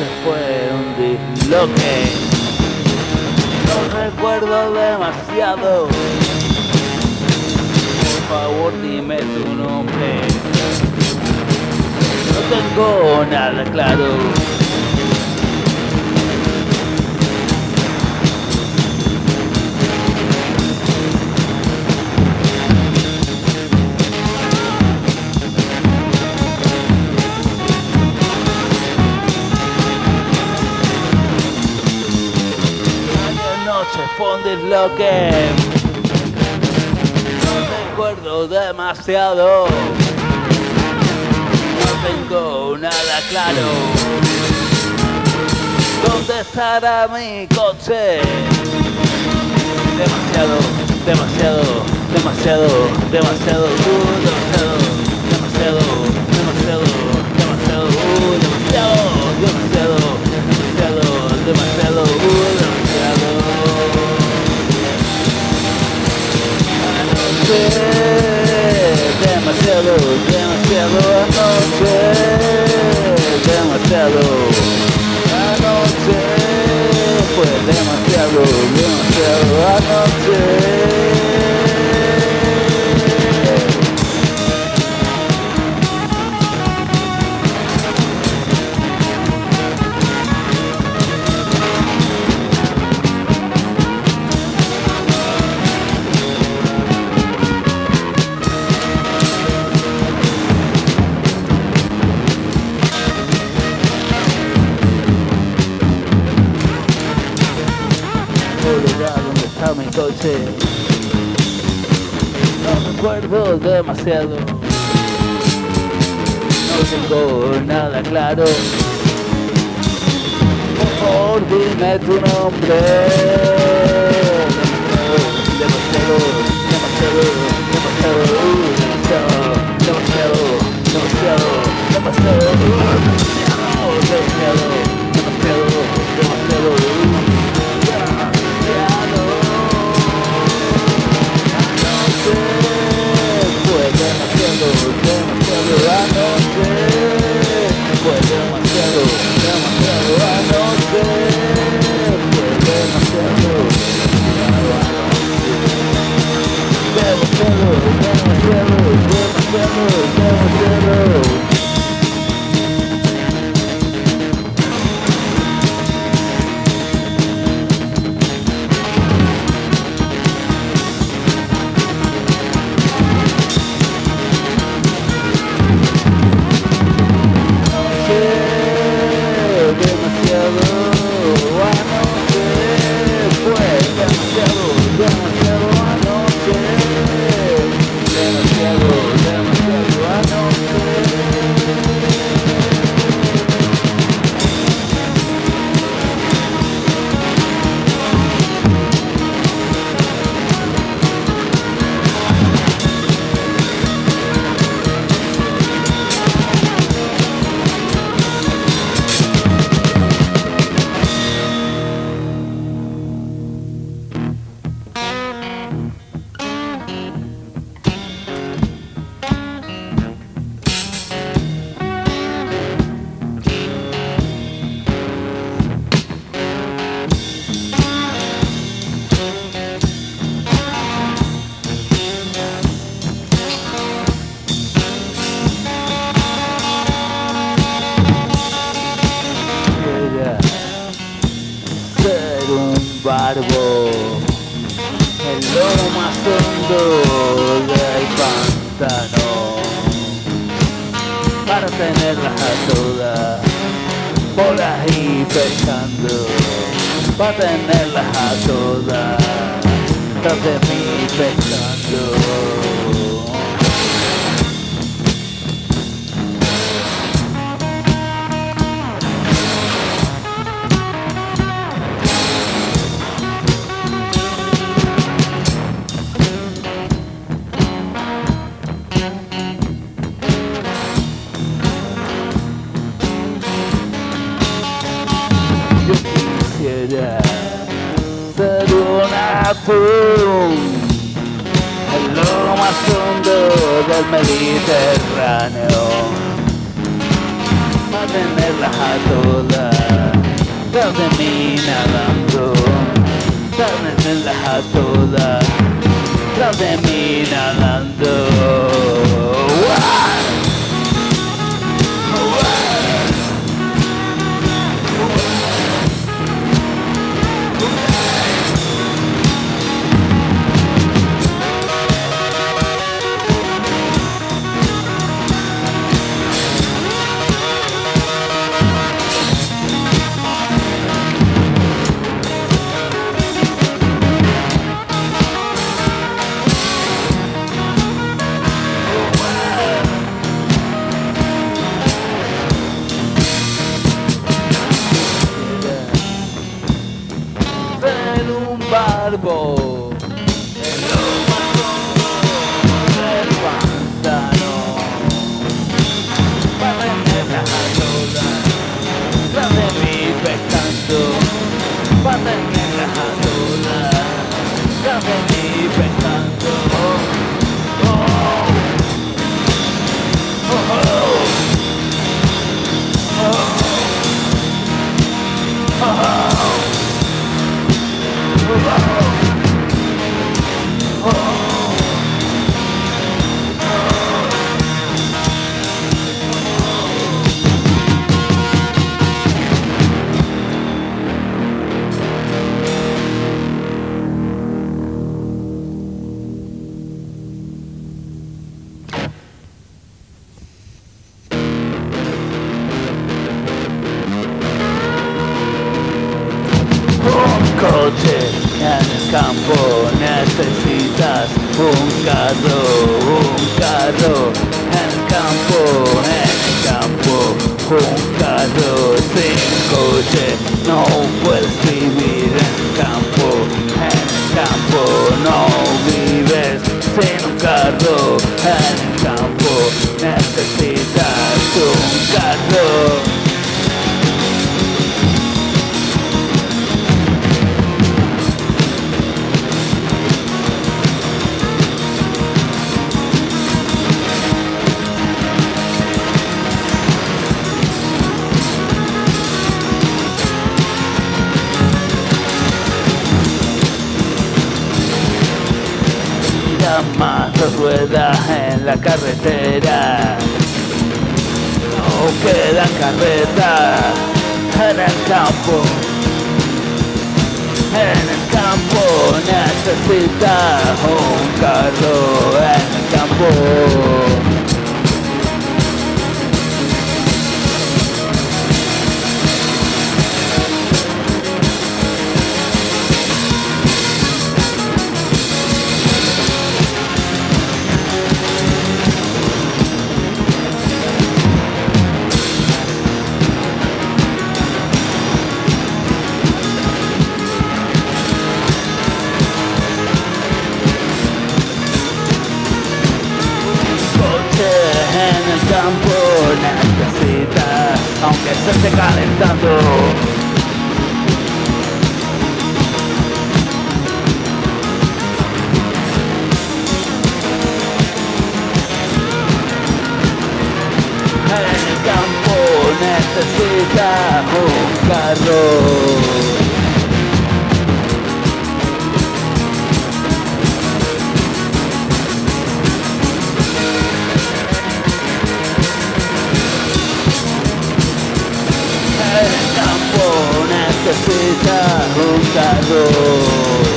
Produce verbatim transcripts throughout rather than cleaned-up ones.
noche fue un disloque. No recuerdo demasiado. Por favor, dime tu nombre. No tengo nada claro. Fue un disloque. No recuerdo demasiado. No tengo nada claro. ¿Dónde estará mi coche? Demasiado, demasiado, demasiado, demasiado, uh, demasiado, demasiado, demasiado, demasiado, uh, demasiado, demasiado, demasiado, demasiado, uh, demasiado. Demasiado, demasiado anoche, demasiado anoche, fue demasiado, demasiado anoche. ¿Dónde está mi coche? No recuerdo demasiado. No tengo nada claro. Por favor, dime tu nombre. Demasiado, demasiado, demasiado, demasiado, demasiado, demasiado, demasiado, demasiado, demasiado, demasiado, demasiado. Demasiado anoche, fue demasiado, demasiado anoche, fue demasiado, demasiado, demasiado, demasiado, demasiado. Barbo, el lobo más hondo del pantano, para tenerlas a todas por ahí pescando, para tenerlas a todas tras de mí pescando. Ser un atún, el lobo más hondo del Mediterráneo, tenerlas a todas, tras de mí nadando, tras de tenerlas a todas, tras de mí nadando. ¡Wow! Barbo, el lobo del pantano, para tenerlas a todas, tras de mí pescando, para tenerlas a todas, tras de mí pescando. Oh, oh, oh, oh, oh, oh. Coche en el campo, necesitas un carro, un carro en el campo, en el campo, un carro. Sin coche no puedes vivir en el campo, en el campo no vives sin un carro, en el campo necesitas un carro. Más dos ruedas en la carretera, no quedan carretas en el campo, en el campo necesitas un carro en el campo. En el campo necesitas, aunque se esté calentando, en el campo necesitas un carro. En el campo necesitas un carro.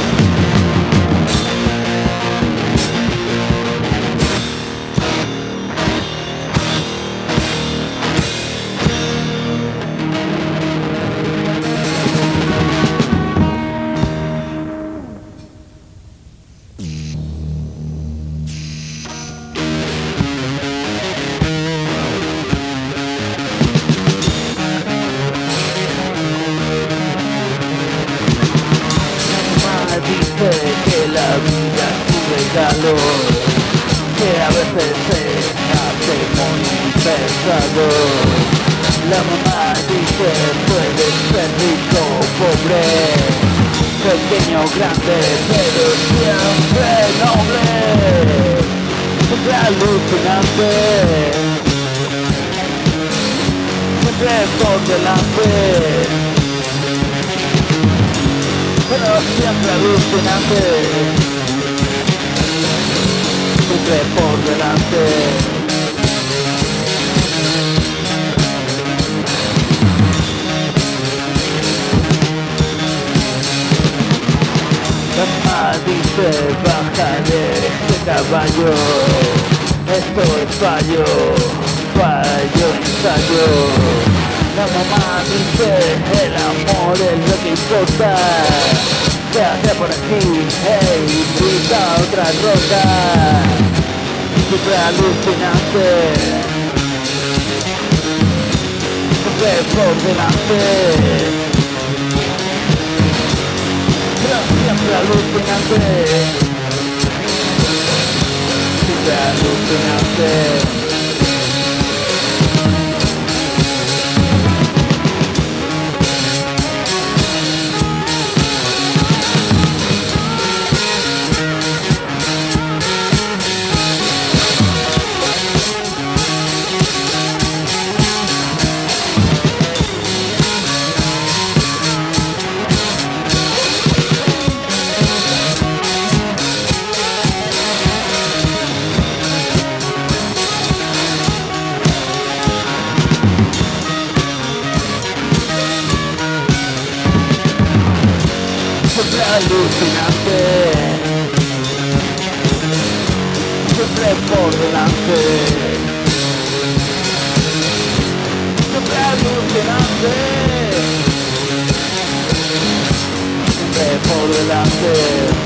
Dice que la vida es un regalo que a veces se hace muy pesado. La mamá dice puedes ser rico o pobre, pequeño o grande, pero siempre noble, siempre alucinante. siempre por delante, pero siempre alucinante, siempre por delante. La mamá dice baja de este caballo, esto es fallo, fallo, ensayo. La mamá dice el amor es lo que importa, quédate por aquí, hey, grita otra roca, siempre alucinante, siempre por delante. Siempre alucinante, siempre alucinante. Siempre alucinante, siempre por delante, siempre alucinante, siempre por delante.